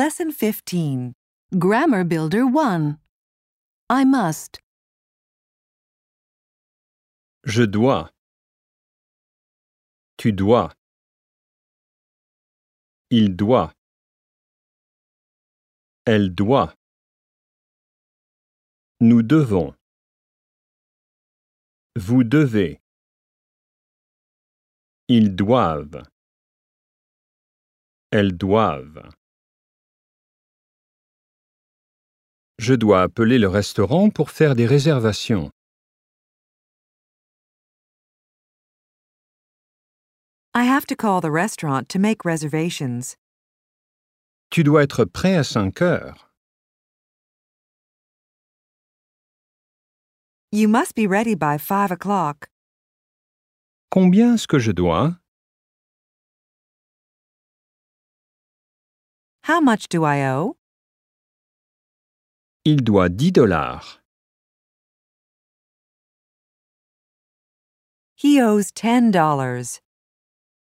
Lesson 15. Grammar Builder 1. I must. Je dois. Tu dois. Il doit. Elle doit. Nous devons. Vous devez. Ils doivent. Elles doivent. Je dois appeler le restaurant pour faire des réservations. I have to call the restaurant to make reservations. Tu dois être prêt à 5 heures. You must be ready by 5 o'clock. Combien est-ce que je dois? How much do I owe? Il doit $10. He owes $10.